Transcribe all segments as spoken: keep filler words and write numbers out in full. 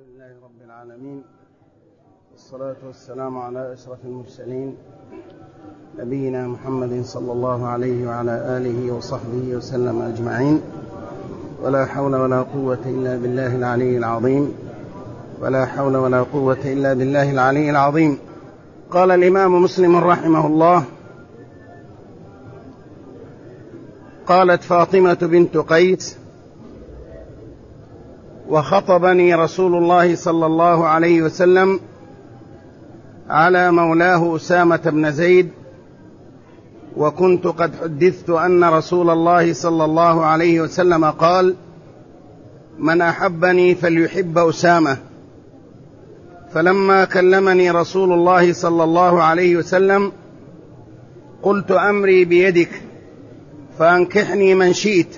لله رب العالمين، والصلاة والسلام على أشرف المرسلين نبينا محمد صلى الله عليه وعلى آله وصحبه وسلم أجمعين. ولا حول ولا قوة إلا بالله العلي العظيم ولا حول ولا قوة إلا بالله العلي العظيم. قال الإمام مسلم رحمه الله: قالت فاطمة بنت قيس: وخطبني رسول الله صلى الله عليه وسلم على مولاه أسامة بن زيد، وكنت قد حدثت أن رسول الله صلى الله عليه وسلم قال: من أحبني فليحب أسامة. فلما كلمني رسول الله صلى الله عليه وسلم قلت: أمري بيدك فأنكحني من شئت.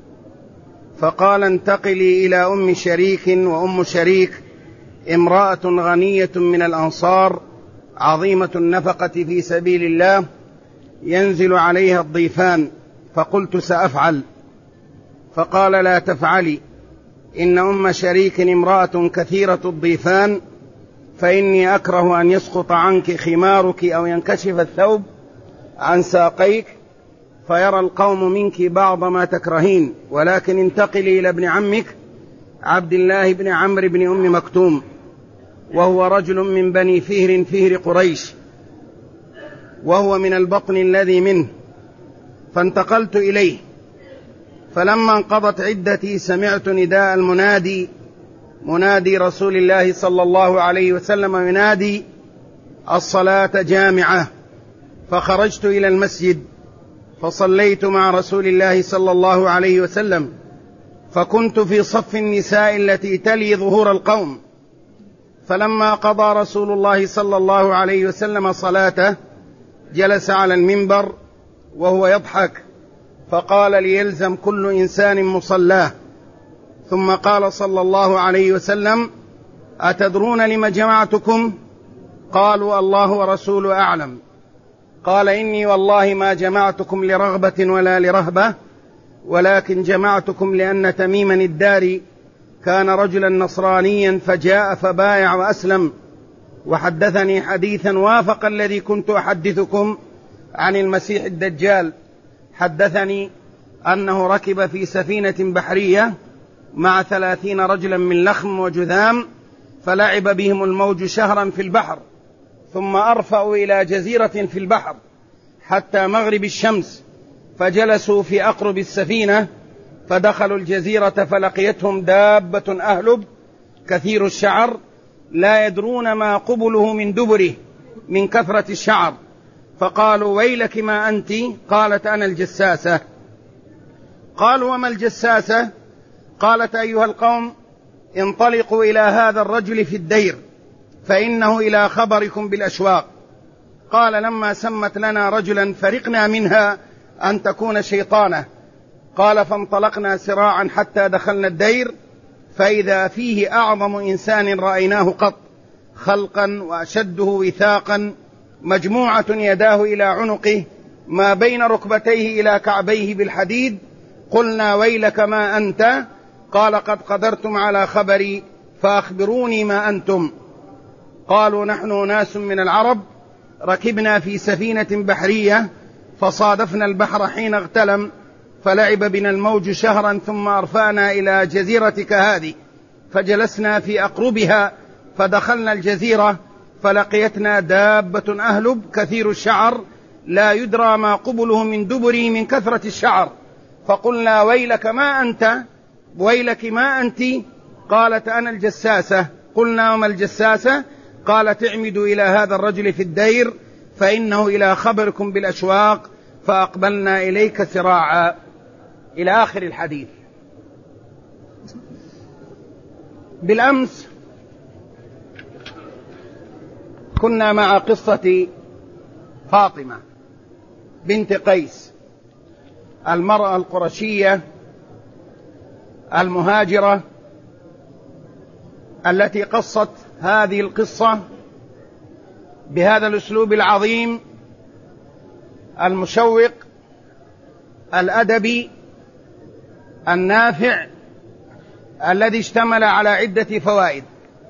فقال: انتقلي إلى أم شريك، وأم شريك امرأة غنية من الأنصار عظيمة النفقة في سبيل الله، ينزل عليها الضيفان. فقلت: سأفعل. فقال: لا تفعلي، إن أم شريك امرأة كثيرة الضيفان، فإني أكره أن يسقط عنك خمارك أو ينكشف الثوب عن ساقيك فيرى القوم منك بعض ما تكرهين، ولكن انتقلي إلى ابن عمك عبد الله بن عمرو بن أم مكتوم، وهو رجل من بني فهر فهر قريش، وهو من البطن الذي منه. فانتقلت إليه، فلما انقضت عدتي سمعت نداء المنادي، منادي رسول الله صلى الله عليه وسلم، ينادي: الصلاة جامعة. فخرجت إلى المسجد فصليت مع رسول الله صلى الله عليه وسلم، فكنت في صف النساء التي تلي ظهور القوم. فلما قضى رسول الله صلى الله عليه وسلم صلاته جلس على المنبر وهو يضحك، فقال: ليلزم كل إنسان مصلاه. ثم قال صلى الله عليه وسلم: أتدرون لم جمعتكم؟ قالوا: الله ورسوله أعلم. قال: إني والله ما جمعتكم لرغبة ولا لرهبة، ولكن جمعتكم لأن تميما الداري كان رجلا نصرانيا فجاء فبايع وأسلم، وحدثني حديثا وافق الذي كنت أحدثكم عن المسيح الدجال. حدثني أنه ركب في سفينة بحرية مع ثلاثين رجلا من لخم وجذام، فلعب بهم الموج شهرا في البحر، ثم أرفعوا إلى جزيرة في البحر حتى مغرب الشمس، فجلسوا في أقرب السفينة، فدخلوا الجزيرة فلقيتهم دابة أهلب كثير الشعر، لا يدرون ما قبله من دبره من كثرة الشعر. فقالوا: ويلك ما أنت؟ قالت: أنا الجساسة. قالوا: وما الجساسة؟ قالت: أيها القوم، انطلقوا إلى هذا الرجل في الدير، فإنه إلى خبركم بالأشواق. قال: لما سمت لنا رجلا فرقنا منها أن تكون شيطانة. قال: فانطلقنا سراعا حتى دخلنا الدير، فإذا فيه أعظم إنسان رأيناه قط، خلقا وأشده وثاقا، مجموعة يداه إلى عنقه، ما بين ركبتيه إلى كعبيه بالحديد. قلنا: ويلك ما أنت؟ قال: قد قدرتم على خبري، فأخبروني ما أنتم. قالوا: نحن ناس من العرب، ركبنا في سفينة بحرية، فصادفنا البحر حين اغتلم، فلعب بنا الموج شهرا، ثم أرفعنا إلى جزيرتك هذه، فجلسنا في أقربها، فدخلنا الجزيرة فلقيتنا دابة أهلب كثير الشعر، لا يدرى ما قبله من دبري من كثرة الشعر. فقلنا: ويلك ما أنت؟ ويلك ما أنت؟ قالت: أنا الجساسة. قلنا: وما الجساسة؟ قالت: اعمدوا إلى هذا الرجل في الدير، فإنه إلى خبركم بالأشواق. فأقبلنا إليك سراعا، إلى آخر الحديث. بالأمس كنا مع قصة فاطمة بنت قيس، المرأة القرشية المهاجرة التي قصت هذه القصة بهذا الأسلوب العظيم المشوق الأدبي النافع الذي اشتمل على عدة فوائد.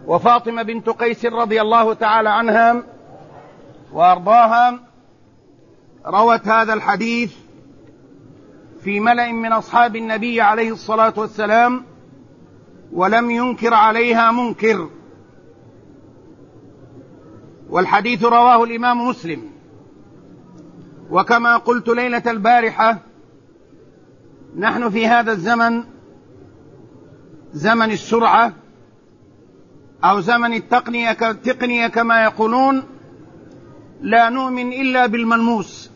وفاطمة بنت قيس رضي الله تعالى عنها وأرضاها روت هذا الحديث في ملأ من أصحاب النبي عليه الصلاة والسلام ولم ينكر عليها منكر، والحديث رواه الإمام مسلم. وكما قلت ليلة البارحة، نحن في هذا الزمن زمن السرعة أو زمن التقنية التقنية كما يقولون، لا نؤمن إلا بالملموس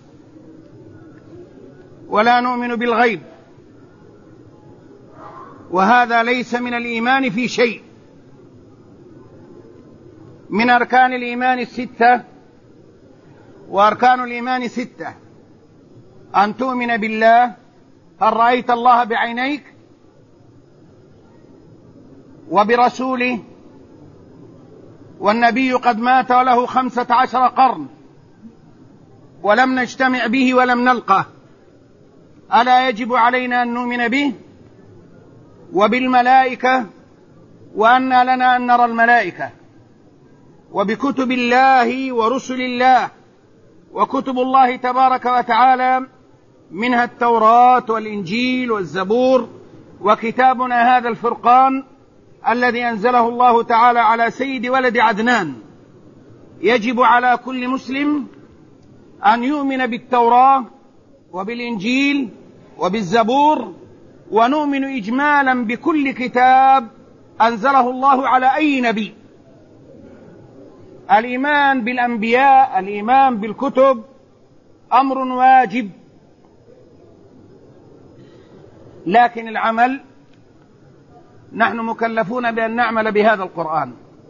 ولا نؤمن بالغيب، وهذا ليس من الإيمان في شيء. من أركان الإيمان الستة، وأركان الإيمان ستة: أن تؤمن بالله، هل رأيت الله بعينيك؟ وبرسوله، والنبي قد مات وله خمسة عشر قرن ولم نجتمع به ولم نلقه، ألا يجب علينا أن نؤمن به؟ وبالملائكة، وأن لنا أن نرى الملائكة، وبكتب الله ورسل الله. وكتب الله تبارك وتعالى منها التوراة والإنجيل والزبور، وكتابنا هذا الفرقان الذي أنزله الله تعالى على سيد ولد عدنان. يجب على كل مسلم أن يؤمن بالتوراة وبالإنجيل وبالزبور، ونؤمن إجمالا بكل كتاب أنزله الله على أي نبي. الإيمان بالأنبياء، الإيمان بالكتب أمر واجب، لكن العمل نحن مكلفون بأن نعمل بهذا القرآن،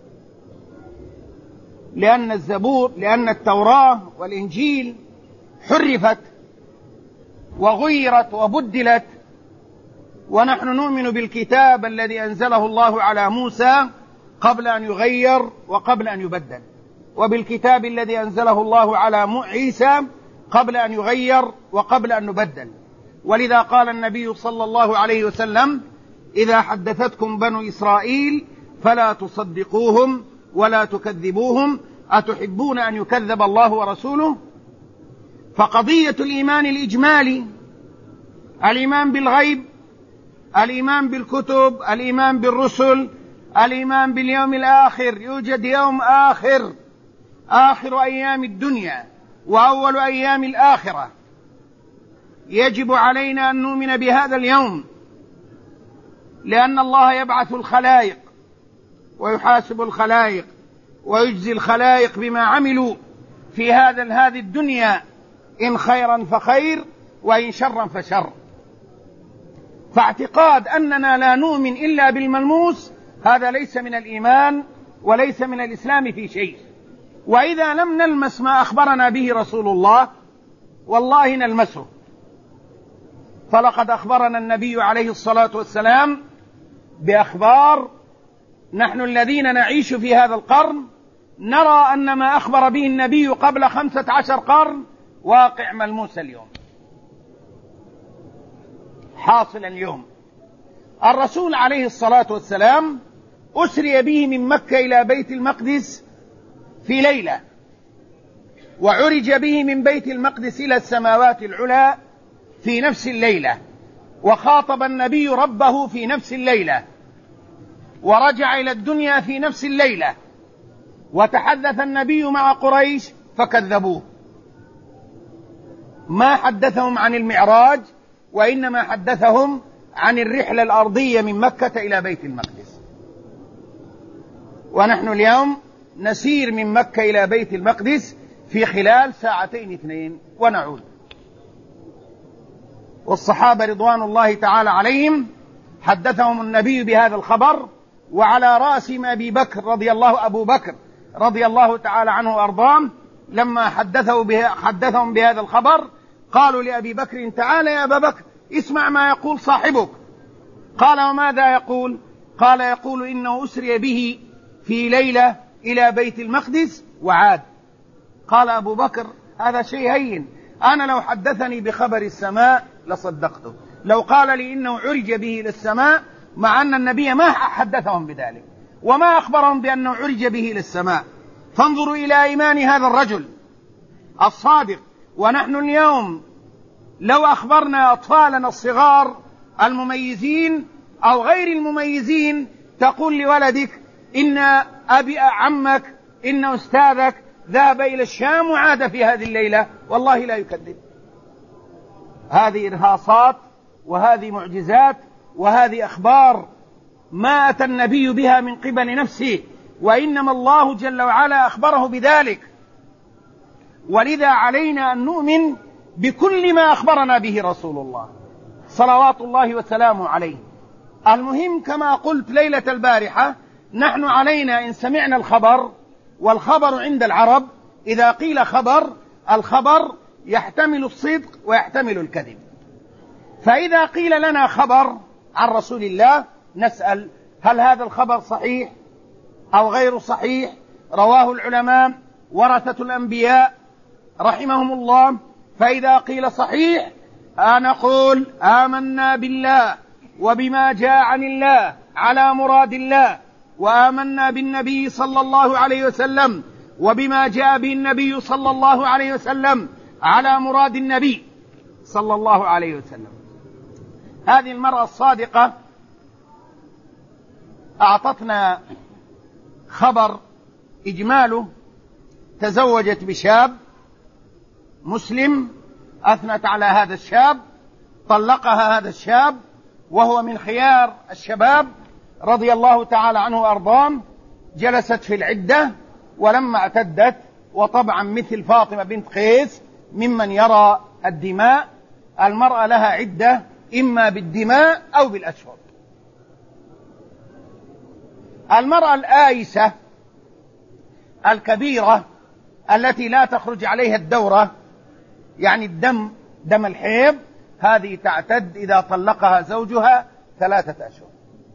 لأن الزبور لأن التوراة والإنجيل حرفت وغيرت وبدلت، ونحن نؤمن بالكتاب الذي أنزله الله على موسى قبل أن يغير وقبل أن يبدل، وبالكتاب الذي أنزله الله على عيسى قبل أن يغير وقبل أن نبدل. ولذا قال النبي صلى الله عليه وسلم: إذا حدثتكم بنو إسرائيل فلا تصدقوهم ولا تكذبوهم، أتحبون أن يكذب الله ورسوله؟ فقضية الإيمان الإجمالي، الإيمان بالغيب، الإيمان بالكتب، الإيمان بالرسل، الإيمان باليوم الآخر، يوجد يوم آخر، آخر أيام الدنيا وأول أيام الآخرة، يجب علينا أن نؤمن بهذا اليوم، لأن الله يبعث الخلائق ويحاسب الخلائق ويجزي الخلائق بما عملوا في هذا هذه الدنيا، إن خيرا فخير وإن شرا فشر. فاعتقاد أننا لا نؤمن إلا بالملموس هذا ليس من الإيمان وليس من الإسلام في شيء. وإذا لم نلمس ما أخبرنا به رسول الله والله نلمسه، فلقد أخبرنا النبي عليه الصلاة والسلام بأخبار نحن الذين نعيش في هذا القرن نرى أن ما أخبر به النبي قبل خمسة عشر قرن واقع ملموس اليوم، حاصل اليوم. الرسول عليه الصلاة والسلام أسري به من مكة إلى بيت المقدس في ليلة، وعرج به من بيت المقدس إلى السماوات العلى في نفس الليلة، وخاطب النبي ربه في نفس الليلة، ورجع إلى الدنيا في نفس الليلة، وتحدث النبي مع قريش فكذبوه. ما حدثهم عن المعراج، وإنما حدثهم عن الرحلة الأرضية من مكة إلى بيت المقدس. ونحن اليوم نسير من مكة إلى بيت المقدس في خلال ساعتين اثنين ونعود. والصحابة رضوان الله تعالى عليهم حدثهم النبي بهذا الخبر، وعلى رأسهم أبي بكر رضي الله أبو بكر رضي الله تعالى عنه وأرضاه. لما حدثوا به حدثهم بهذا الخبر قالوا لأبي بكر: تعال يا أبا بكر اسمع ما يقول صاحبك. قال: وماذا يقول؟ قال: يقول إنه أسري به في ليلة إلى بيت المقدس وعاد. قال أبو بكر: هذا شيء هين، أنا لو حدثني بخبر السماء لصدقته، لو قال لي إنه عرج به إلى السماء، مع أن النبي ما حدثهم بذلك، وما أخبرهم بأنه عرج به إلى السماء. فانظروا إلى إيمان هذا الرجل الصادق. ونحن اليوم لو أخبرنا أطفالنا الصغار المميزين أو غير المميزين، تقول لولدك إن أبي عمك إن أستاذك ذهب إلى الشام وعاد في هذه الليلة، والله لا يكذب. هذه إرهاصات وهذه معجزات وهذه أخبار ما أتى النبي بها من قبل نفسه، وإنما الله جل وعلا أخبره بذلك. ولذا علينا أن نؤمن بكل ما أخبرنا به رسول الله صلوات الله وسلامه عليه. المهم كما قلت ليلة البارحة، نحن علينا إن سمعنا الخبر، والخبر عند العرب إذا قيل خبر، الخبر يحتمل الصدق ويحتمل الكذب. فإذا قيل لنا خبر عن رسول الله نسأل هل هذا الخبر صحيح أو غير صحيح؟ رواه العلماء ورثة الأنبياء رحمهم الله. فإذا قيل صحيح نقول آمنا بالله وبما جاء عن الله على مراد الله، وآمنا بالنبي صلى الله عليه وسلم وبما جاء به النبي صلى الله عليه وسلم على مراد النبي صلى الله عليه وسلم. هذه المرأة الصادقة أعطتنا خبر إجماله: تزوجت بشاب مسلم، أثنت على هذا الشاب، طلقها هذا الشاب وهو من خيار الشباب رضي الله تعالى عنه وأرضاه. جلست في العدة، ولما اعتدت، وطبعا مثل فاطمة بنت قيس ممن يرى الدماء، المرأة لها عدة إما بالدماء أو بالأشهر. المرأة الآيسة الكبيرة التي لا تخرج عليها الدورة، يعني الدم، دم الحيض، هذه تعتد إذا طلقها زوجها ثلاثة أشهر.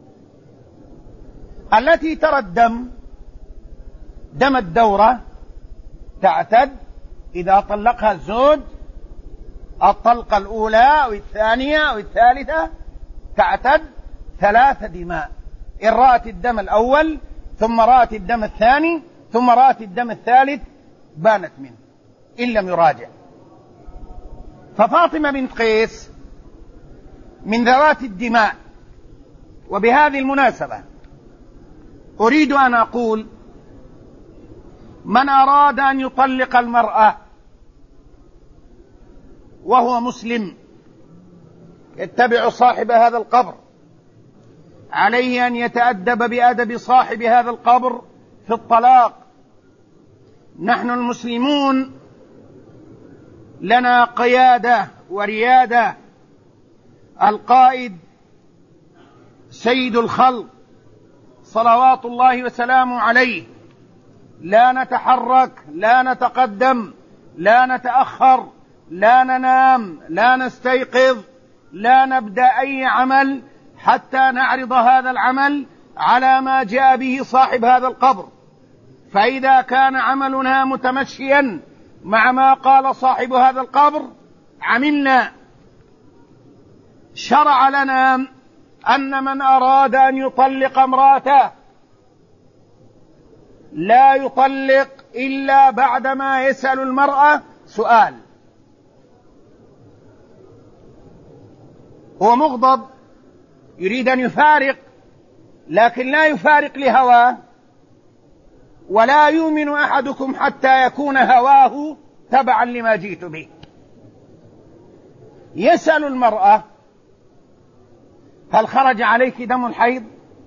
التي ترى الدم، دم الدورة، تعتد إذا طلقها الزوج الطلقة الأولى أو الثانية أو الثالثة، تعتد ثلاث دماء: إن رأت الدم الأول، ثم رأت الدم الثاني، ثم رأت الدم الثالث، بانت منه إن لم يراجع. ففاطمة بنت قيس من ذوات الدماء. وبهذه المناسبة أريد أن أقول: من أراد أن يطلق المرأة وهو مسلم يتبع صاحب هذا القبر، عليه أن يتأدب بأدب صاحب هذا القبر في الطلاق. نحن المسلمون لنا قيادة وريادة. القائد سيد الخلق صلوات الله وسلامه عليه، لا نتحرك، لا نتقدم، لا نتأخر، لا ننام، لا نستيقظ، لا نبدأ أي عمل حتى نعرض هذا العمل على ما جاء به صاحب هذا القبر. فإذا كان عملنا متمشيا مع ما قال صاحب هذا القبر عملنا. شرع لنا أن من أراد أن يطلق امرأته لا يطلق إلا بعدما يسأل المرأة سؤال. هو مغضب يريد أن يفارق، لكن لا يفارق لهواه، ولا يؤمن أحدكم حتى يكون هواه تبعا لما جئت به. يسأل المرأة: هل خرج عليك دم الحيض؟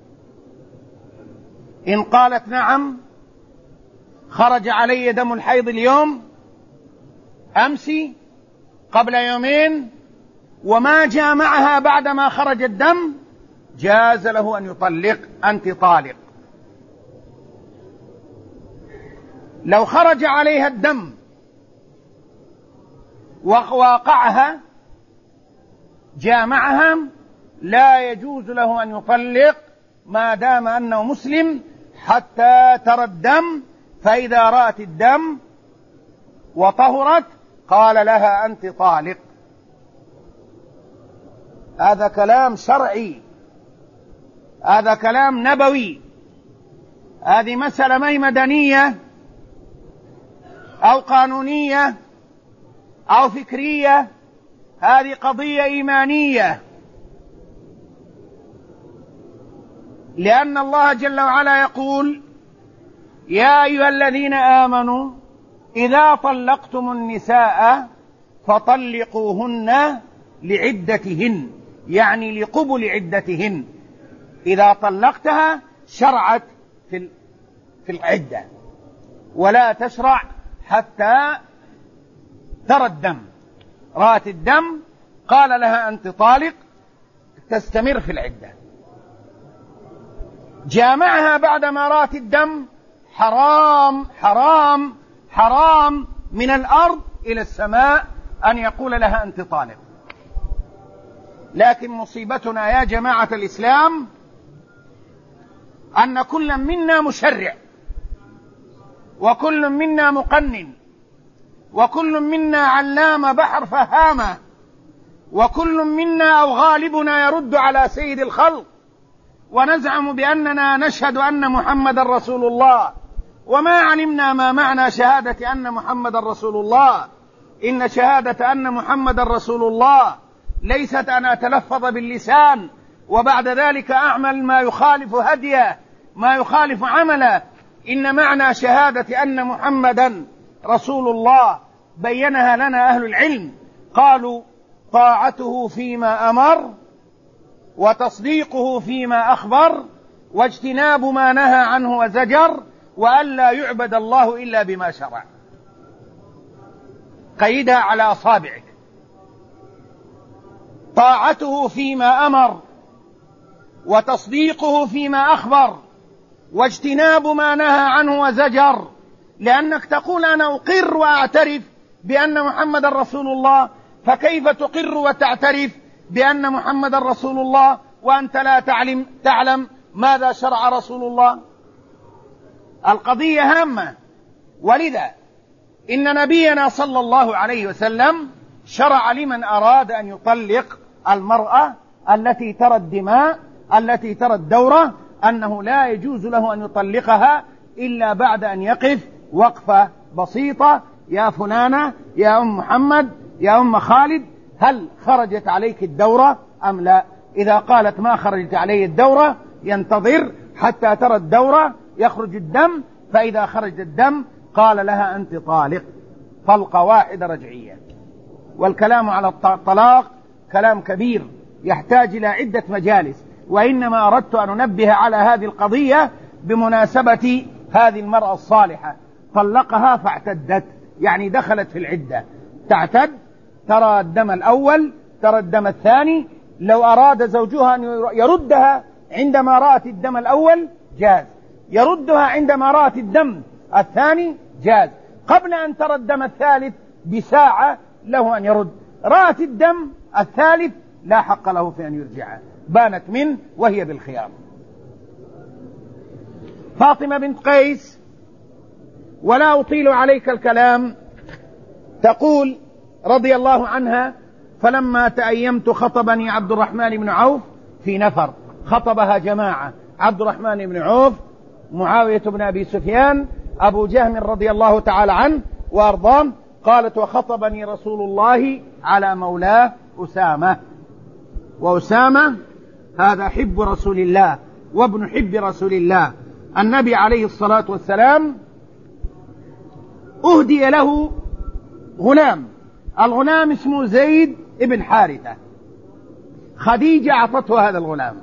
إن قالت نعم: خرج علي دم الحيض اليوم، أمس، قبل يومين، وما جاء معها بعدما خرج الدم، جاز له أن يطلق، أنت طالق. لو خرج عليها الدم وواقعها، جاء معها، لا يجوز له أن يطلق ما دام أنه مسلم حتى ترى الدم. فإذا رأت الدم وطهرت قال لها أنت طالق. هذا كلام شرعي، هذا كلام نبوي. هذه مسألة ما هي مدنية أو قانونية أو فكرية، هذه قضية إيمانية، لأن الله جل وعلا يقول: يا أيها الذين آمنوا إذا طلقتم النساء فطلقوهن لعدتهن، يعني لقبل عدتهن. إذا طلقتها شرعت في في العدة، ولا تشرع حتى ترى الدم. رأت الدم قال لها أنت طالق، تستمر في العدة. جامعها بعدما رأت الدم، حرام حرام حرام من الأرض إلى السماء أن يقول لها أنت طالق. لكن مصيبتنا يا جماعة الإسلام أن كل منا مشرع، وكل منا مقنن، وكل منا علام بحر فهامة، وكل منا أو غالبنا يرد على سيد الخلق، ونزعم بأننا نشهد أن محمد رسول الله، وما علمنا ما معنى شهادة أن محمد رسول الله. إن شهادة أن محمد رسول الله ليست أن أتلفظ باللسان وبعد ذلك أعمل ما يخالف هديه، ما يخالف عمله. إن معنى شهادة أن محمدا رسول الله بينها لنا أهل العلم، قالوا: طاعته فيما أمر، وتصديقه فيما أخبر، واجتناب ما نهى عنه وزجر، وألا يعبد الله إلا بما شرع. قيدها على أصابعك: طاعته فيما أمر، وتصديقه فيما أخبر، واجتناب ما نهى عنه وزجر. لأنك تقول أنا أقر وأعترف بأن محمد رسول الله، فكيف تقر وتعترف بأن محمد رسول الله وأنت لا تعلم, تعلم ماذا شرع رسول الله؟ القضية هامة. ولذا إن نبينا صلى الله عليه وسلم شرع لمن أراد أن يطلق المرأة التي ترى الدماء، التي ترى الدورة، أنه لا يجوز له أن يطلقها إلا بعد أن يقف وقفة بسيطة: يا فلانة، يا أم محمد، يا أم خالد، هل خرجت عليك الدورة أم لا؟ إذا قالت ما خرجت علي الدورة ينتظر حتى ترى الدورة، يخرج الدم، فإذا خرج الدم قال لها أنت طالق، طلقة واحدة رجعية. والكلام على الطلاق كلام كبير يحتاج إلى عدة مجالس، وإنما أردت أن أنبه على هذه القضية بمناسبة هذه المرأة الصالحة. طلقها فاعتدت، يعني دخلت في العدة، تعتد، ترى الدم الأول، ترى الدم الثاني. لو أراد زوجها أن يردها عندما رأت الدم الأول جاز، يردها عندما رأت الدم الثاني جاز، قبل أن ترى الدم الثالث بساعة له أن يرد. رأت الدم الثالث لا حق له في أن يرجعها، بانت منه وهي بالخيار. فاطمة بنت قيس، ولا أطيل عليك الكلام، تقول رضي الله عنها: فلما تأيمت خطبني عبد الرحمن بن عوف في نفر. خطبها جماعة: عبد الرحمن بن عوف، معاوية بن أبي سفيان، أبو جهم رضي الله تعالى عنه وأرضاه. قالت: وخطبني رسول الله على مولاه أسامة. وأسامة هذا حب رسول الله وابن حب رسول الله. النبي عليه الصلاة والسلام أهدي له غلام، الغلام اسمه زيد ابن حارثة. خديجة أعطته هذا الغلام،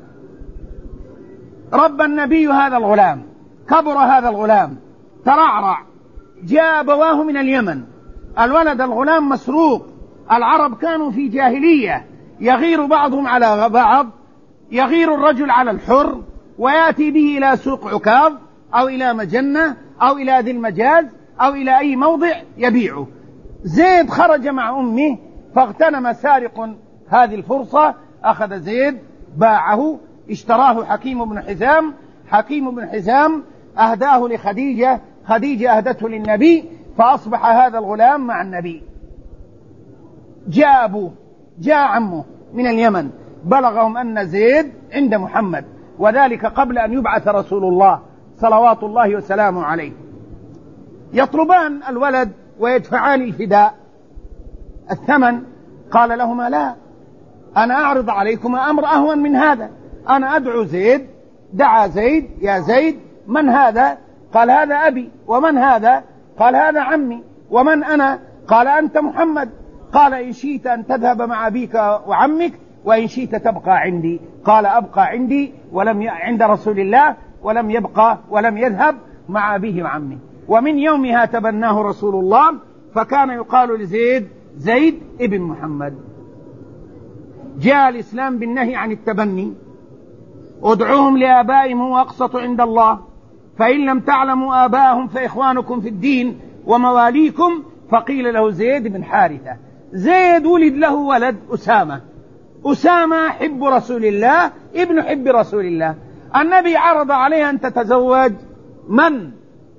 رب النبي هذا الغلام، كبر هذا الغلام، ترعرع، جاء أبواه من اليمن، الولد الغلام مسروق. العرب كانوا في جاهلية، يغير بعضهم على بعض، يغير الرجل على الحر ويأتي به إلى سوق عكاظ أو إلى مجنة أو إلى ذي المجاز أو إلى أي موضع يبيعه. زيد خرج مع أمه فاغتنم سارق هذه الفرصة، أخذ زيد باعه، اشتراه حكيم بن حزام، حكيم بن حزام أهداه لخديجة، خديجة أهدته للنبي، فأصبح هذا الغلام مع النبي. جاء أبوه، جاء عمه من اليمن، بلغهم أن زيد عند محمد، وذلك قبل أن يبعث رسول الله صلوات الله وسلامه عليه، يطلبان الولد ويدفعان الفداء الثمن. قال لهما: لا، أنا أعرض عليكما أمر أهون من هذا، أنا أدعو زيد. دعا زيد: يا زيد، من هذا؟ قال: هذا أبي. ومن هذا؟ قال: هذا عمي. ومن أنا؟ قال: أنت محمد. قال: إن شئت أن تذهب مع أبيك وعمك، وإن شئت تبقى عندي. قال: أبقى عندي ولم ي... عند رسول الله، ولم يبقى ولم يذهب مع أبيه وعمه. ومن يومها تبناه رسول الله، فكان يقال لزيد: زيد ابن محمد. جاء الإسلام بالنهي عن التبني: ادعوهم لآبائهم هو أقسط عند الله، فإن لم تعلموا آباءهم فإخوانكم في الدين ومواليكم. فقيل له زيد بن حارثة. زيد ولد له ولد أسامة. أسامة حب رسول الله، ابن حب رسول الله. النبي عرض عليه أن تتزوج من؟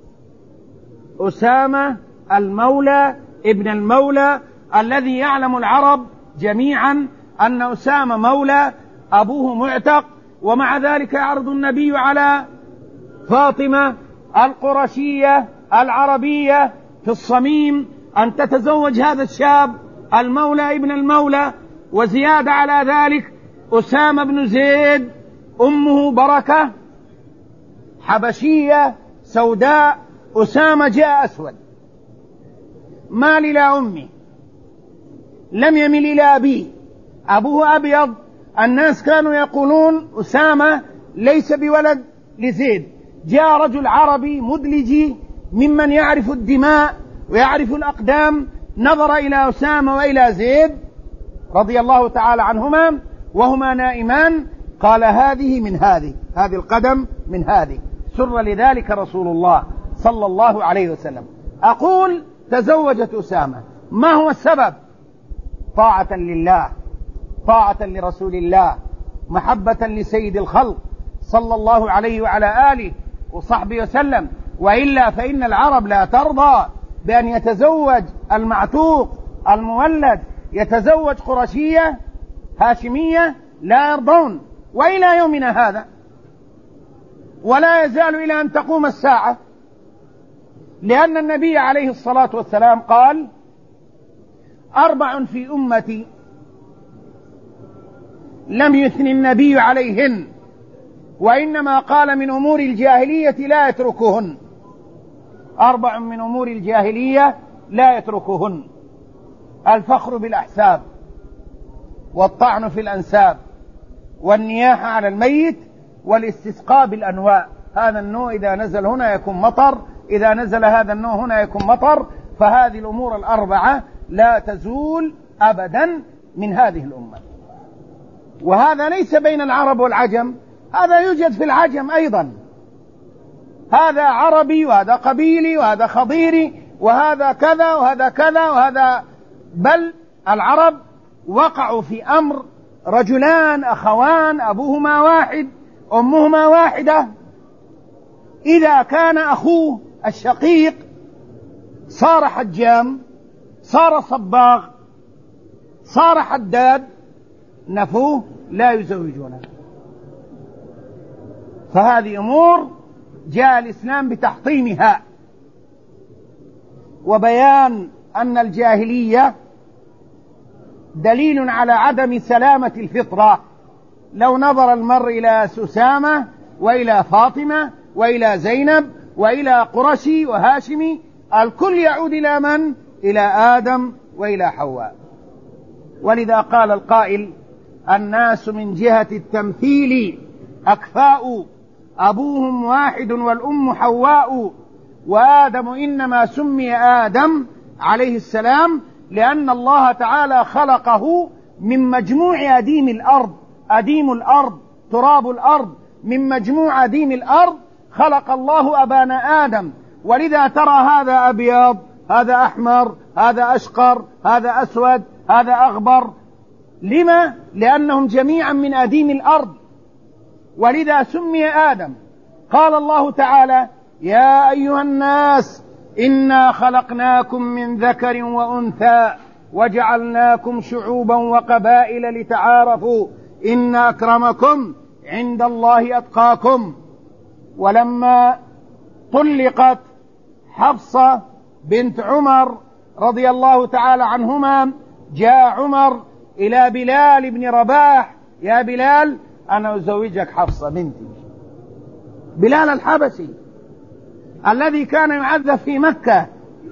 أسامة المولى ابن المولى الذي يعلم العرب جميعا أن أسامة مولى أبوه معتق، ومع ذلك يعرض النبي على فاطمة القرشية العربية في الصميم أن تتزوج هذا الشاب المولى ابن المولى. وزيادة على ذلك أسامة بن زيد أمه بركة حبشية سوداء. أسامة جاء أسود، مال إلى أمه، لم يمل إلى أبيه. أبوه أبيض. الناس كانوا يقولون أسامة ليس بولد لزيد. جاء رجل عربي مدلجي ممن يعرف الدماء ويعرف الأقدام، نظر إلى أسامة وإلى زيد رضي الله تعالى عنهما وهما نائمان، قال: هذه من هذه، هذه القدم من هذه. سر لذلك رسول الله صلى الله عليه وسلم. أقول: تزوجت أسامة. ما هو السبب؟ طاعة لله، طاعة لرسول الله، محبة لسيد الخلق صلى الله عليه وعلى آله وصحبه وسلم. وإلا فإن العرب لا ترضى بأن يتزوج المعتوق المولد يتزوج قرشية هاشمية، لا يرضون، وإلى يومنا هذا، ولا يزال إلى أن تقوم الساعة. لأن النبي عليه الصلاة والسلام قال: أربع في أمتي لم يثن النبي عليهن، وإنما قال من أمور الجاهلية لا يتركهن. أربع من أمور الجاهلية لا يتركهن: الفخر بالأحساب، والطعن في الأنساب، والنياحة على الميت، والاستسقاء بالأنواء. هذا النوع إذا نزل هنا يكون مطر، إذا نزل هذا النوع هنا يكون مطر. فهذه الأمور الأربعة لا تزول أبدا من هذه الأمة. وهذا ليس بين العرب والعجم، هذا يوجد في العجم أيضا. هذا عربي وهذا قبيلي وهذا خضيري وهذا كذا وهذا كذا وهذا. بل العرب وقعوا في أمر رجلان أخوان أبوهما واحد أمهما واحدة، إذا كان أخوه الشقيق صار حجام، صار صباغ، صار حداد، نفوه لا يزوجونه. فهذه أمور جاء الإسلام بتحطيمها وبيان أن الجاهلية دليل على عدم سلامة الفطرة. لو نظر المرء إلى أسامة وإلى فاطمة وإلى زينب وإلى قرشي وهاشمي، الكل يعود إلى من؟ إلى آدم وإلى حواء. ولذا قال القائل: الناس من جهة التمثيل أكفاء، أبوهم واحد والأم حواء، وآدم إنما سمي آدم عليه السلام لأن الله تعالى خلقه من مجموع أديم الأرض. أديم الأرض تراب الأرض، من مجموع أديم الأرض خلق الله أبانا آدم. ولذا ترى هذا أبيض، هذا أحمر، هذا أشقر، هذا أسود، هذا أغبر. لما؟ لأنهم جميعا من أديم الأرض، ولذا سمي آدم. قال الله تعالى: يا أيها الناس إنا خلقناكم من ذكر وأنثى وجعلناكم شعوبا وقبائل لتعارفوا إن أكرمكم عند الله أتقاكم. ولما طلقت حفصة بنت عمر رضي الله تعالى عنهما، جاء عمر إلى بلال بن رباح: يا بلال أنا أزوجك حفصة بنتي. بلال الحبشي الذي كان يعذب في مكة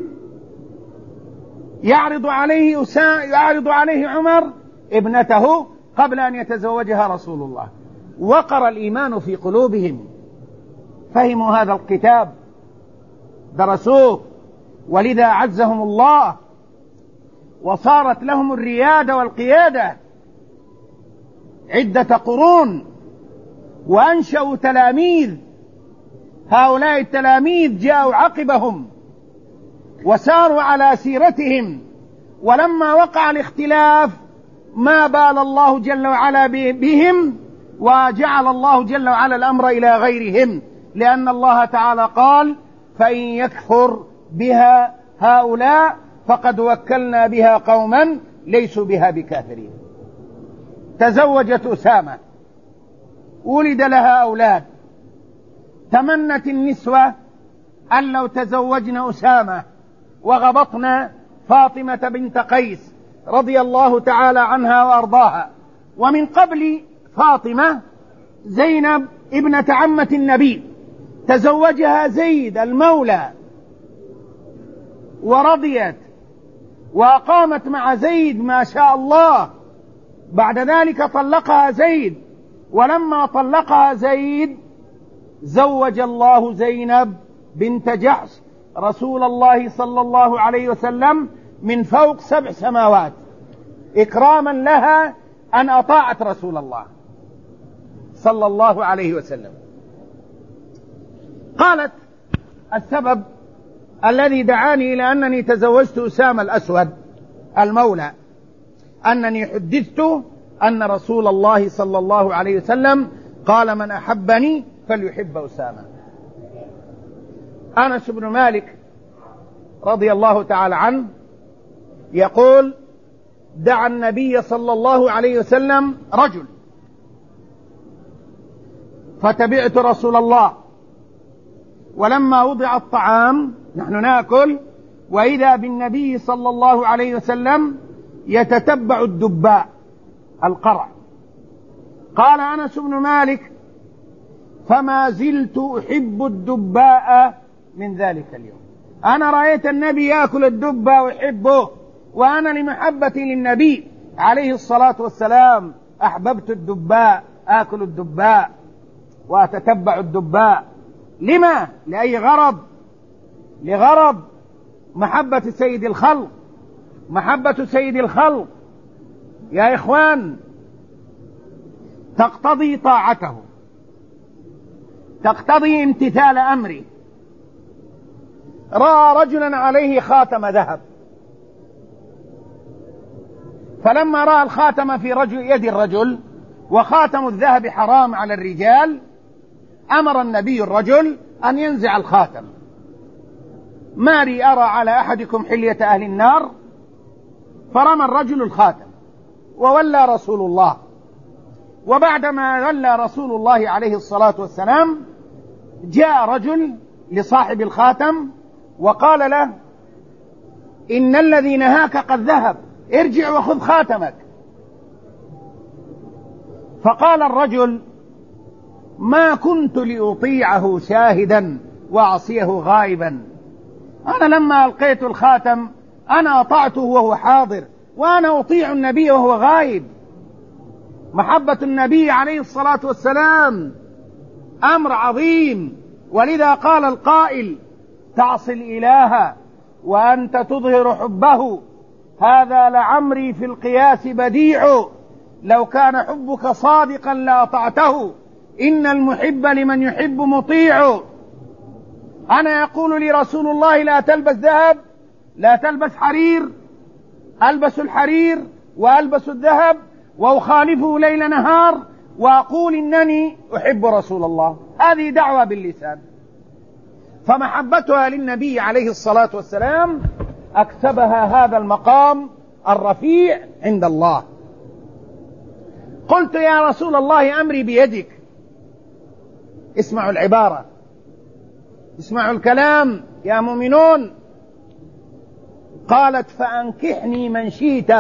يعرض عليه يعرض عليه عمر ابنته قبل أن يتزوجها رسول الله. وقر الإيمان في قلوبهم، فهموا هذا الكتاب، درسوه، ولذا عزهم الله وصارت لهم الريادة والقيادة عدة قرون، وأنشأوا تلاميذ. هؤلاء التلاميذ جاءوا عقبهم وساروا على سيرتهم، ولما وقع الاختلاف ما بال الله جل وعلا بهم، وجعل الله جل وعلا الأمر إلى غيرهم، لأن الله تعالى قال: فإن يكفر بها هؤلاء فقد وكلنا بها قوما ليسوا بها بكافرين. تزوجت أسامة، ولد لها أولاد، تمنت النسوة أن لو تزوجن أسامة وغبطنا فاطمة بنت قيس رضي الله تعالى عنها وأرضاها. ومن قبل فاطمة زينب ابنة عمة النبي، تزوجها زيد المولى ورضيت وأقامت مع زيد ما شاء الله. بعد ذلك طلقها زيد، ولما طلقها زيد زوج الله زينب بنت جحش رسول الله صلى الله عليه وسلم من فوق سبع سماوات، إكراما لها أن أطاعت رسول الله صلى الله عليه وسلم. قالت: السبب الذي دعاني إلى أنني تزوجت أسامة الأسود المولى أنني حدثت أن رسول الله صلى الله عليه وسلم قال: من أحبني فليحب أسامة. أنس بن مالك رضي الله تعالى عنه يقول: دعا النبي صلى الله عليه وسلم رجل، فتبعت رسول الله، ولما وضع الطعام نحن نأكل، وإذا بالنبي صلى الله عليه وسلم يتتبع الدباء القرع. قال أنس بن مالك: فما زلت أحب الدباء من ذلك اليوم. أنا رأيت النبي يأكل الدباء ويحبه، وأنا لمحبتي للنبي عليه الصلاة والسلام أحببت الدباء، آكل الدباء وأتتبع الدباء. لما؟ لأي غرض؟ لغرض محبة سيد الخلق. محبة سيد الخلق يا إخوان تقتضي طاعته، تقتضي امتثال أمره. رأى رجلا عليه خاتم ذهب، فلما رأى الخاتم في رجل يد الرجل، وخاتم الذهب حرام على الرجال، أمر النبي الرجل أن ينزع الخاتم. ما لي أرى على أحدكم حلية أهل النار، فرمى الرجل الخاتم وولى رسول الله. وبعدما ولى رسول الله عليه الصلاة والسلام جاء رجل لصاحب الخاتم وقال له: إن الذي نهاك قد ذهب، ارجع وخذ خاتمك. فقال الرجل: ما كنت لأطيعه شاهدا وأعصيه غائبا. أنا لما ألقيت الخاتم أنا أطعته وهو حاضر، وأنا أطيع النبي وهو غائب. محبة النبي عليه الصلاة والسلام أمر عظيم، ولذا قال القائل: تعصي الإله وأنت تظهر حبه، هذا لعمري في القياس بديع، لو كان حبك صادقا لأطعته، إن المحب لمن يحب مطيع. أنا يقول لي رسول الله: لا تلبس ذهب، لا تلبس حرير، ألبس الحرير وألبس الذهب وأخالفه ليل نهار وأقول إنني أحب رسول الله. هذه دعوة باللسان. فمحبتها للنبي عليه الصلاة والسلام أكسبها هذا المقام الرفيع عند الله. قلت: يا رسول الله أمري بيدك. اسمعوا العبارة، اسمعوا الكلام يا مؤمنون. قالت فأنكحني من شئت،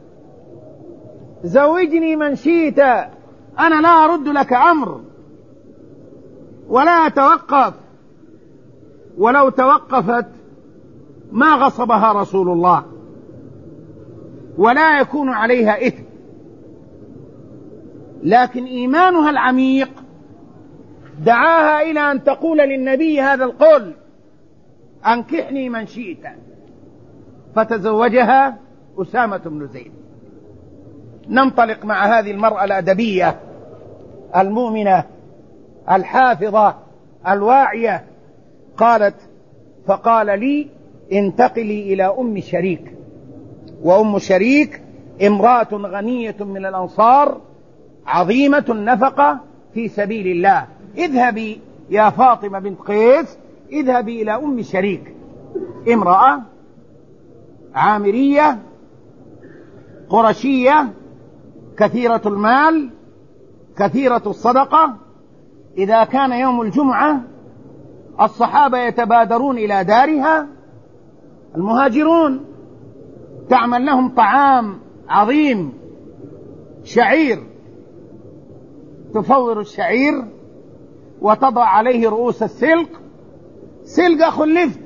زوجني من شئت، أنا لا أرد لك أمر ولا أتوقف، ولو توقفت ما غصبها رسول الله ولا يكون عليها إثم، لكن إيمانها العميق دعاها إلى أن تقول للنبي هذا القول: أنكحني من شئت. فتزوجها أسامة بن زيد. ننطلق مع هذه المرأة الأدبية المؤمنة الحافظة الواعية. قالت: فقال لي: انتقلي إلى أم شريك. وأم شريك امرأة غنية من الأنصار عظيمة النفقة في سبيل الله. اذهبي يا فاطمة بنت قيس، اذهبي إلى أم شريك، امرأة عامرية قرشية كثيرة المال كثيرة الصدقة. إذا كان يوم الجمعة الصحابة يتبادرون إلى دارها، المهاجرون تعمل لهم طعام عظيم شعير، تفور الشعير وتضع عليه رؤوس السلق، سلق خلفت،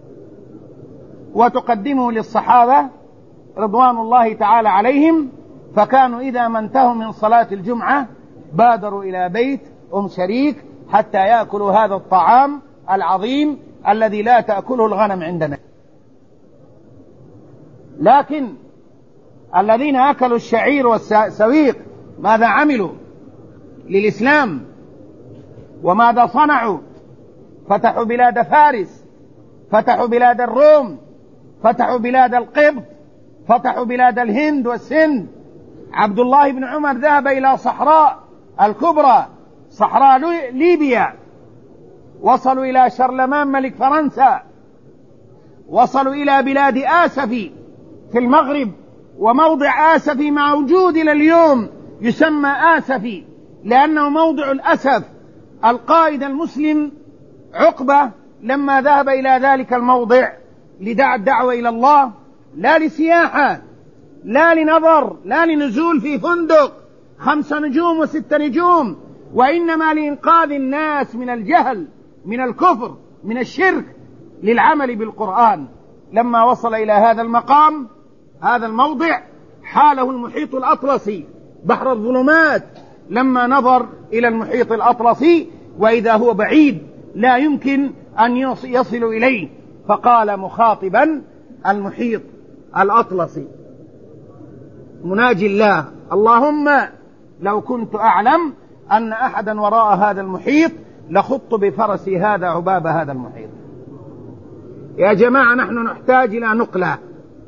وتقدمه للصحابة رضوان الله تعالى عليهم. فكانوا إذا ما انتهوا من صلاة الجمعة بادروا إلى بيت أم شريك حتى يأكلوا هذا الطعام العظيم الذي لا تأكله الغنم عندنا. لكن الذين أكلوا الشعير والسويق ماذا عملوا للإسلام وماذا صنعوا؟ فتحوا بلاد فارس، فتحوا بلاد الروم، فتحوا بلاد القبط، فتحوا بلاد الهند والسند. عبد الله بن عمر ذهب إلى صحراء الكبرى، صحراء ليبيا، وصلوا إلى شارلمان ملك فرنسا، وصلوا إلى بلاد آسفي في المغرب، وموضع آسفي موجود إلى اليوم يسمى آسفي لأنه موضع الأسف. القائد المسلم عقبة لما ذهب إلى ذلك الموضع لدع الدعوة إلى الله، لا لسياحة، لا لنظر، لا لنزول في فندق خمس نجوم وست نجوم، وإنما لإنقاذ الناس من الجهل، من الكفر، من الشرك، للعمل بالقرآن. لما وصل إلى هذا المقام، هذا الموضع، حاله المحيط الأطلسي بحر الظلمات. لما نظر إلى المحيط الأطلسي وإذا هو بعيد لا يمكن أن يصل إليه، فقال مخاطبا المحيط الأطلسي مناجي الله: اللهم لو كنت أعلم أن أحدا وراء هذا المحيط لخضت بفرسي هذا عباب هذا المحيط. يا جماعة، نحن نحتاج إلى نقلة،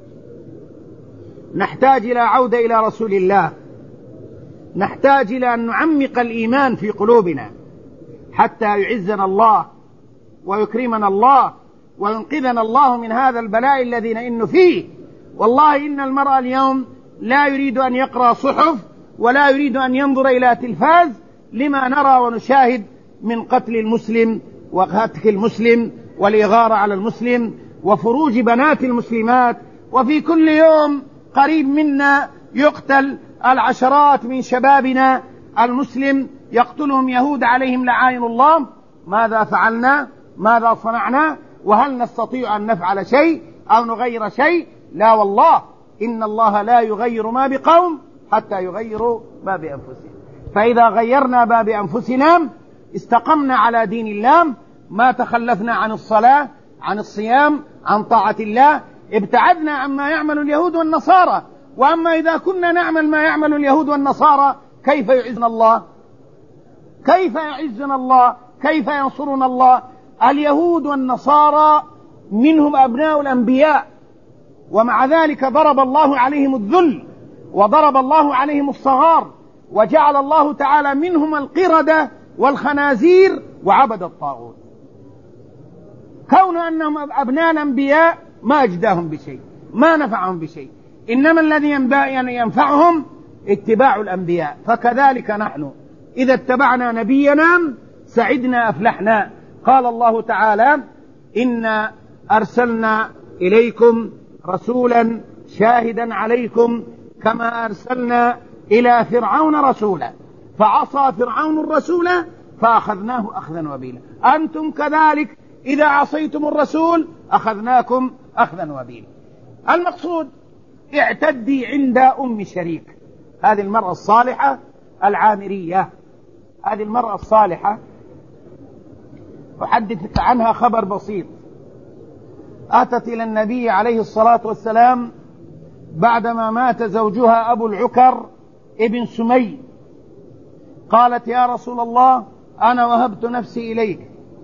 نحتاج إلى عودة إلى رسول الله، نحتاج إلى أن نعمق الإيمان في قلوبنا حتى يعزنا الله ويكرمنا الله وينقذنا الله من هذا البلاء الذي نئن فيه. والله إن المرء اليوم لا يريد أن يقرأ صحف ولا يريد أن ينظر إلى تلفاز لما نرى ونشاهد من قتل المسلم وهتك المسلم والإغارة على المسلم وفروج بنات المسلمات. وفي كل يوم قريب منا يقتل العشرات من شبابنا المسلم، يقتلهم يهود عليهم لعائن الله. ماذا فعلنا؟ ماذا صنعنا؟ وهل نستطيع أن نفعل شيء أو نغير شيء؟ لا والله، إن الله لا يغير ما بقوم حتى يغيروا ما بأنفسهم. فإذا غيرنا ما بأنفسنا استقمنا على دين الله، ما تخلفنا عن الصلاة، عن الصيام، عن طاعة الله، ابتعدنا عما يعمل اليهود والنصارى. وأما إذا كنا نعمل ما يعمل اليهود والنصارى كيف يعزنا الله؟ كيف يعزنا الله؟ كيف ينصرنا الله؟ اليهود والنصارى منهم أبناء الأنبياء، ومع ذلك ضرب الله عليهم الذل وضرب الله عليهم الصغار، وجعل الله تعالى منهم القردة والخنازير وعبد الطاغوت. كون أنهم أبناء الأنبياء ما أجداهم بشيء، ما نفعهم بشيء، إنما الذي ينفعهم اتباع الأنبياء. فكذلك نحن إذا اتبعنا نبينا سعدنا أفلحنا، قال الله تعالى: إنا أرسلنا إليكم رسولا شاهدا عليكم كما أرسلنا إلى فرعون رسولا فعصى فرعون الرسول فأخذناه أخذا وبيلا. أنتم كذلك إذا عصيتم الرسول أخذناكم أخذا وبيلا. المقصود: اعتدي عند أم شريك، هذه المرأة الصالحة العامرية. هذه المرأة الصالحة أحدثك عنها خبر بسيط. أتت إلى النبي عليه الصلاة والسلام بعدما مات زوجها أبو العكر ابن سمي، قالت: يا رسول الله، أنا وهبت نفسي إليك.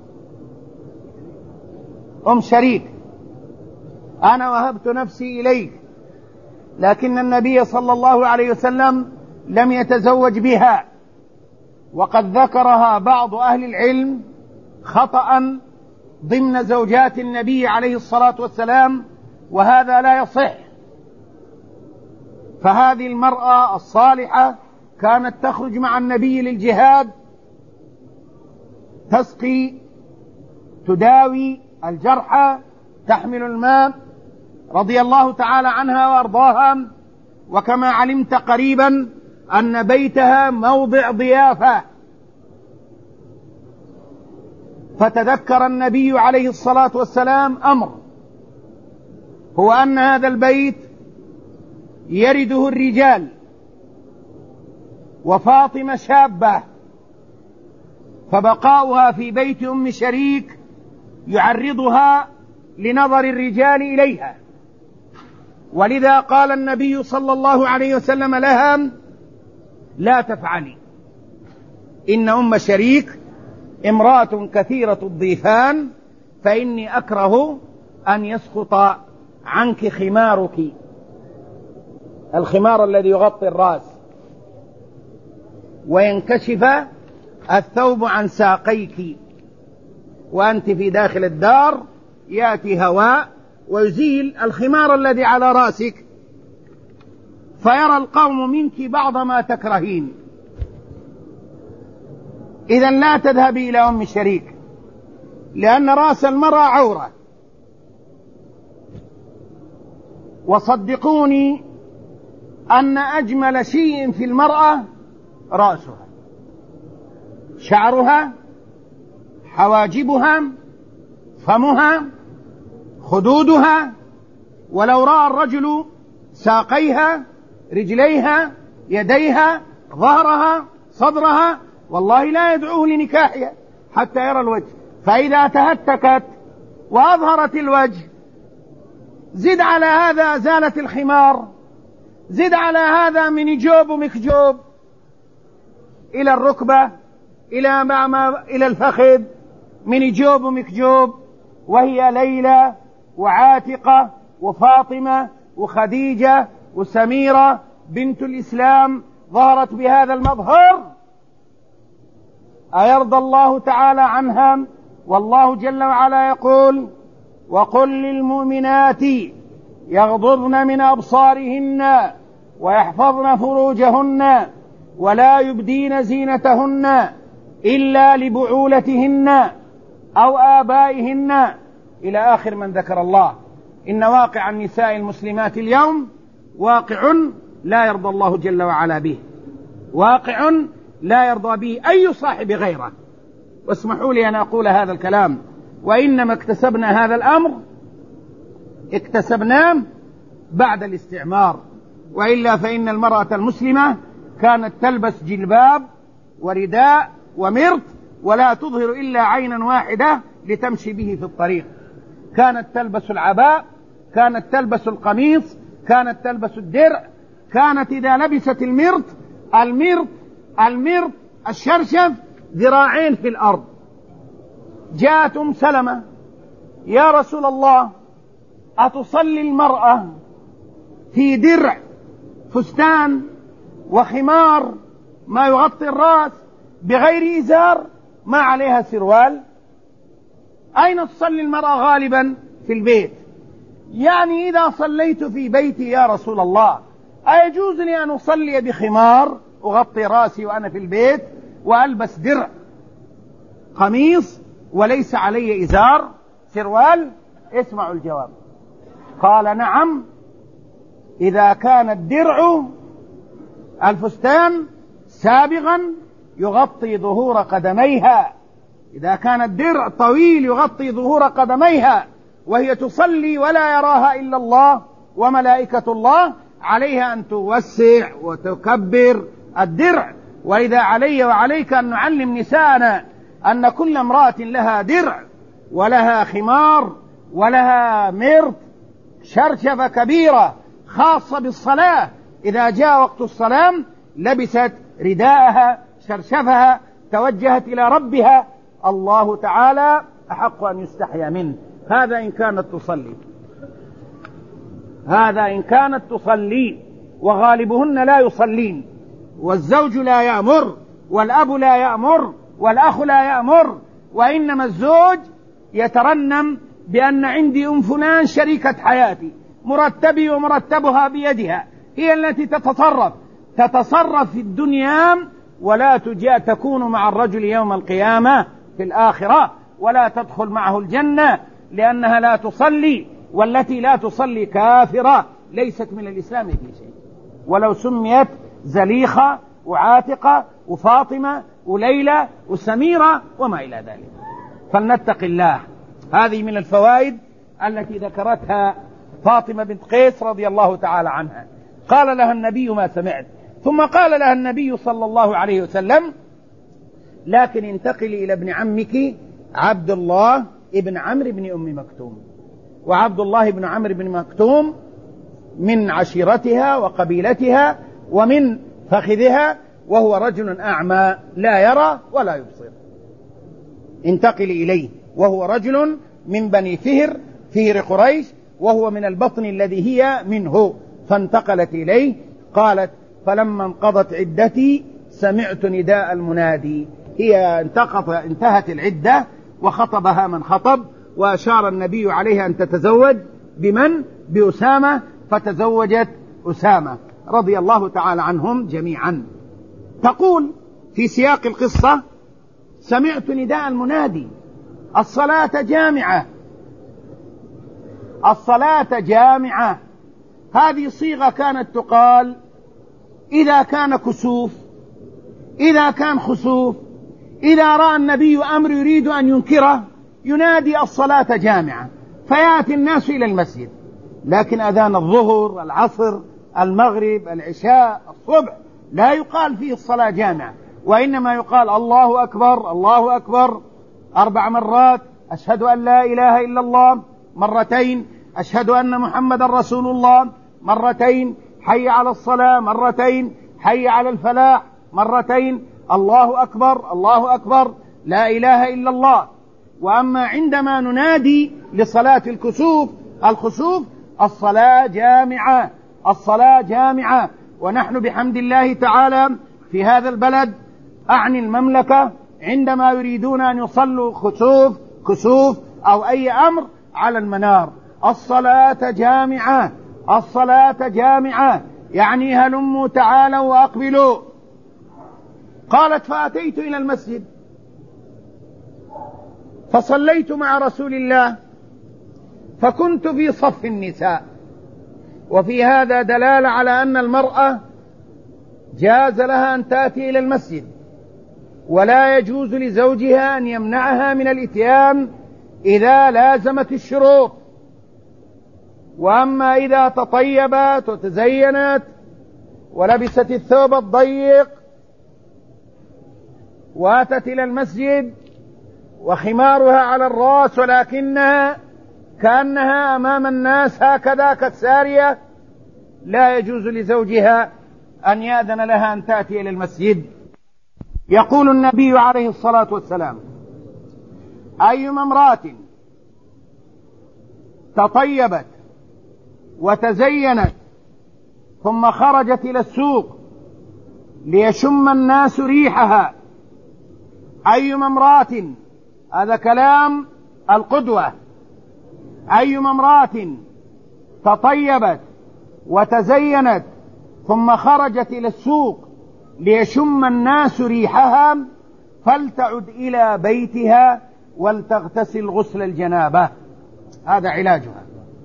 أم شريك: أنا وهبت نفسي إليك، لكن النبي صلى الله عليه وسلم لم يتزوج بها، وقد ذكرها بعض أهل العلم خطأ ضمن زوجات النبي عليه الصلاة والسلام، وهذا لا يصح. فهذه المرأة الصالحة كانت تخرج مع النبي للجهاد، تسقي، تداوي الجرحى، تحمل الماء، رضي الله تعالى عنها وارضاها. وكما علمت قريبا أن بيتها موضع ضيافة، فتذكر النبي عليه الصلاة والسلام أمر، هو أن هذا البيت يرده الرجال، وفاطمة شابة، فبقاؤها في بيت أم شريك يعرضها لنظر الرجال إليها. ولذا قال النبي صلى الله عليه وسلم لها: لا تفعلي، إن أم شريك امرأة كثيرة الضيفان، فإني أكره أن يسقط عنك خمارك، الخمار الذي يغطي الرأس، وينكشف الثوب عن ساقيك، وأنت في داخل الدار يأتي هواء ويزيل الخمار الذي على رأسك، فيرى القوم منك بعض ما تكرهين. إذن لا تذهبي إلى أم شريك، لأن رأس المرأة عورة. وصدقوني أن أجمل شيء في المرأة رأسها، شعرها، حواجبها، فمها، خدودها. ولو رأى الرجل ساقيها، رجليها، يديها، ظهرها، صدرها، والله لا يدعوه لنكاحها حتى يرى الوجه. فإذا تهتكت وأظهرت الوجه، زد على هذا زالت الخمار، زد على هذا من جوب ومكجوب إلى الركبة، إلى ما إلى الفخذ، من جوب ومكجوب، وهي ليلى وعاتقة وفاطمة وخديجة وسميرة بنت الإسلام ظهرت بهذا المظهر. أيرضى الله تعالى عنها؟ والله جل وعلا يقول: وقل للمؤمنات يغضضن من أبصارهن ويحفظن فروجهن ولا يبدين زينتهن إلا لبعولتهن أو آبائهن، إلى آخر من ذكر الله. إن واقع النساء المسلمات اليوم واقع لا يرضى الله جل وعلا به، واقع لا يرضى به أي صاحب غيره. واسمحوا لي أن أقول هذا الكلام، وإنما اكتسبنا هذا الأمر اكتسبناه بعد الاستعمار، وإلا فإن المرأة المسلمة كانت تلبس جلباب ورداء ومرط، ولا تظهر إلا عينا واحدة لتمشي به في الطريق. كانت تلبس العباء، كانت تلبس القميص، كانت تلبس الدرع، كانت إذا لبست المرط المرط المرط الشرشف ذراعين في الأرض. جاءت أم سلمة: يا رسول الله، أتصلي المرأة في درع فستان وخمار ما يغطي الرأس بغير إزار، ما عليها سروال؟ أين تصلي المرأة غالبا؟ في البيت. يعني إذا صليت في بيتي يا رسول الله، أيجوز لي أن أصلي بخمار أغطي رأسي وأنا في البيت، وألبس درع قميص وليس علي إزار سروال؟ اسمعوا الجواب. قال نعم، إذا كان الدرع الفستان سابغا يغطي ظهور قدميها، إذا كان الدرع طويل يغطي ظهور قدميها وهي تصلي ولا يراها إلا الله وملائكة الله، عليها أن توسع وتكبر الدرع. وإذا علي وعليك أن نعلم نساءنا أن كل امرأة لها درع ولها خمار ولها مرط شرشفة كبيرة خاصة بالصلاة، إذا جاء وقت الصلاة لبست رداءها شرشفها توجهت إلى ربها، الله تعالى أحق أن يستحيا منه. هذا إن كانت تصلي، هذا إن كانت تصلي، وغالبهن لا يصلين، والزوج لا يأمر والأب لا يأمر والأخ لا يأمر، وإنما الزوج يترنم بأن عندي أم فلان شريكة حياتي، مرتبي ومرتبها بيدها، هي التي تتصرف تتصرف في الدنيا ولا تجاء تكون مع الرجل يوم القيامة في الآخرة، ولا تدخل معه الجنة لأنها لا تصلي، والتي لا تصلي كافرة ليست من الإسلام في شيء، ولو سميت زليخة وعاتقة وفاطمة وليلى وسميرة وما إلى ذلك. فلنتق الله. هذه من الفوائد التي ذكرتها فاطمة بنت قيس رضي الله تعالى عنها. قال لها النبي ما سمعت، ثم قال لها النبي صلى الله عليه وسلم لكن انتقلي إلى ابن عمك عبد الله ابن عمرو بن أم مكتوم، وعبد الله بن عمرو بن مكتوم من عشيرتها وقبيلتها ومن فخذها، وهو رجل أعمى لا يرى ولا يبصر. انتقلي إليه، وهو رجل من بني فهر فهر قريش، وهو من البطن الذي هي منه، فانتقلت إليه. قالت فلما انقضت عدتي سمعت نداء المنادي. هي انتهت العدة وخطبها من خطب، وأشار النبي عليها أن تتزوج بمن؟ بأسامة، فتزوجت أسامة رضي الله تعالى عنهم جميعا. تقول في سياق القصة سمعت نداء المنادي، الصلاة جامعة، الصلاة جامعة. هذه صيغة كانت تقال إذا كان كسوف، إذا كان خسوف، إذا رأى النبي أمر يريد أن ينكره ينادي الصلاة جامعة فيأتي الناس إلى المسجد. لكن أذان الظهر العصر المغرب العشاء الصبح لا يقال فيه الصلاة جامعة، وإنما يقال الله أكبر الله أكبر أربع مرات، أشهد أن لا إله إلا الله مرتين، أشهد أن محمد رسول الله مرتين، حي على الصلاة مرتين، حي على الفلاح مرتين، الله أكبر الله أكبر لا إله إلا الله. وأما عندما ننادي لصلاة الكسوف الخسوف الصلاة جامعة، الصلاة جامعة. ونحن بحمد الله تعالى في هذا البلد أعني المملكة عندما يريدون أن يصلوا خسوف كسوف أو أي أمر على المنار الصلاة جامعة، الصلاة جامعة، يعني هلموا تعالوا وأقبلوا. قالت فأتيت إلى المسجد فصليت مع رسول الله فكنت في صف النساء. وفي هذا دلالة على أن المرأة جاز لها أن تأتي إلى المسجد، ولا يجوز لزوجها أن يمنعها من الإتيان إذا لازمت الشروط. وأما إذا تطيبت وتزينت ولبست الثوب الضيق واتت إلى المسجد وخمارها على الرأس ولكنها كأنها أمام الناس هكذا كالسارية، لا يجوز لزوجها أن يأذن لها أن تأتي إلى المسجد. يقول النبي عليه الصلاة والسلام أيما امرأة تطيبت وتزينت ثم خرجت إلى السوق ليشم الناس ريحها، أيما امرأة، هذا كلام القدوة، أيما امرأة تطيبت وتزينت ثم خرجت إلى السوق ليشم الناس ريحها فلتعد إلى بيتها ولتغتسل غسل الجنابة. هذا علاجها.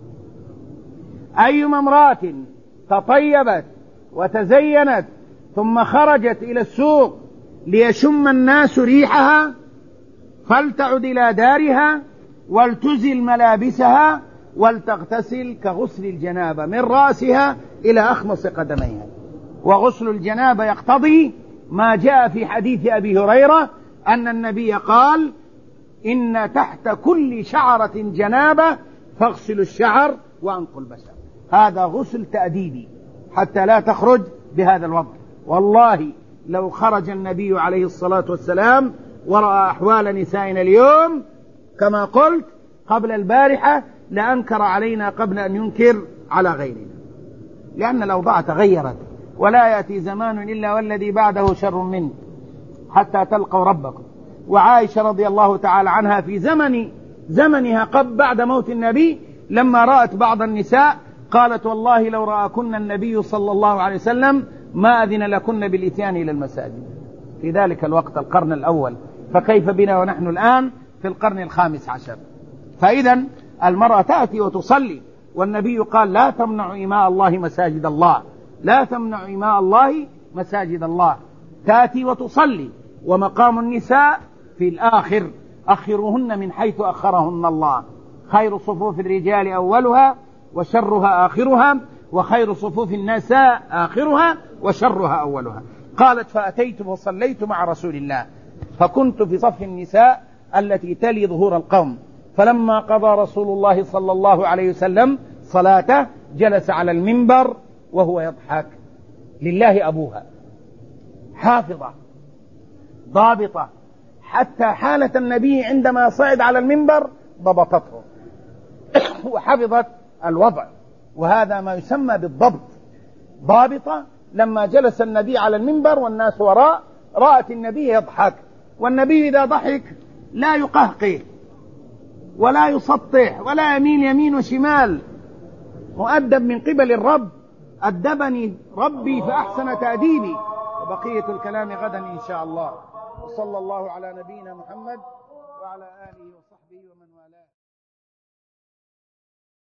أيما امرأة تطيبت وتزينت ثم خرجت إلى السوق ليشم الناس ريحها فلتعد إلى دارها ولتزل ملابسها ولتغتسل كغسل الجنابة من رأسها إلى أخمص قدميها. وغسل الجنابة يقتضي ما جاء في حديث أبي هريرة أن النبي قال: إن تحت كل شعرة جنابة فاغسلوا الشعر وأنقوا البشر. هذا غسل تأديبي حتى لا تخرج بهذا الوضع. والله لو خرج النبي عليه الصلاة والسلام ورأى أحوال نسائنا اليوم كما قلت قبل البارحة لأنكر علينا قبل أن ينكر على غيرنا، لأن الأوضاع تغيرت، ولا يأتي زمان إلا والذي بعده شر منه حتى تلقوا ربكم. وعائشة رضي الله تعالى عنها في زمن زمنها قبل بعد موت النبي لما رأت بعض النساء قالت: والله لو رأكن النبي صلى الله عليه وسلم ما أذن لكن بالإتيان إلى المساجد. في ذلك الوقت القرن الأول، فكيف بنا ونحن الآن في القرن الخامس عشر؟ فإذا المرأة تأتي وتصلي، والنبي قال: لا تمنع إماء الله مساجد الله، لا تمنع إماء الله مساجد الله. تأتي وتصلي، ومقام النساء في الآخر: أخرهن من حيث أخرهن الله. خير صفوف الرجال أولها وشرها آخرها، وخير صفوف النساء آخرها وشرها أولها. قالت: فأتيت وصليت مع رسول الله فكنت في صف النساء التي تلي ظهور القوم، فلما قضى رسول الله صلى الله عليه وسلم صلاته جلس على المنبر وهو يضحك. لله أبوها حافظة ضابطة، حتى حالة النبي عندما صعد على المنبر ضبطته وحفظت الوضع، وهذا ما يسمى بالضبط. ضابطة لما جلس النبي على المنبر والناس وراء رأت النبي يضحك، والنبي إذا ضحك لا يقهقه ولا يسطح ولا يميل يمين وشمال، مؤدب من قبل الرب. أدبني ربي فأحسن تأديبي. وبقية الكلام غدا إن شاء الله. وصلى الله على نبينا محمد وعلى آله وصحبه ومن والاه.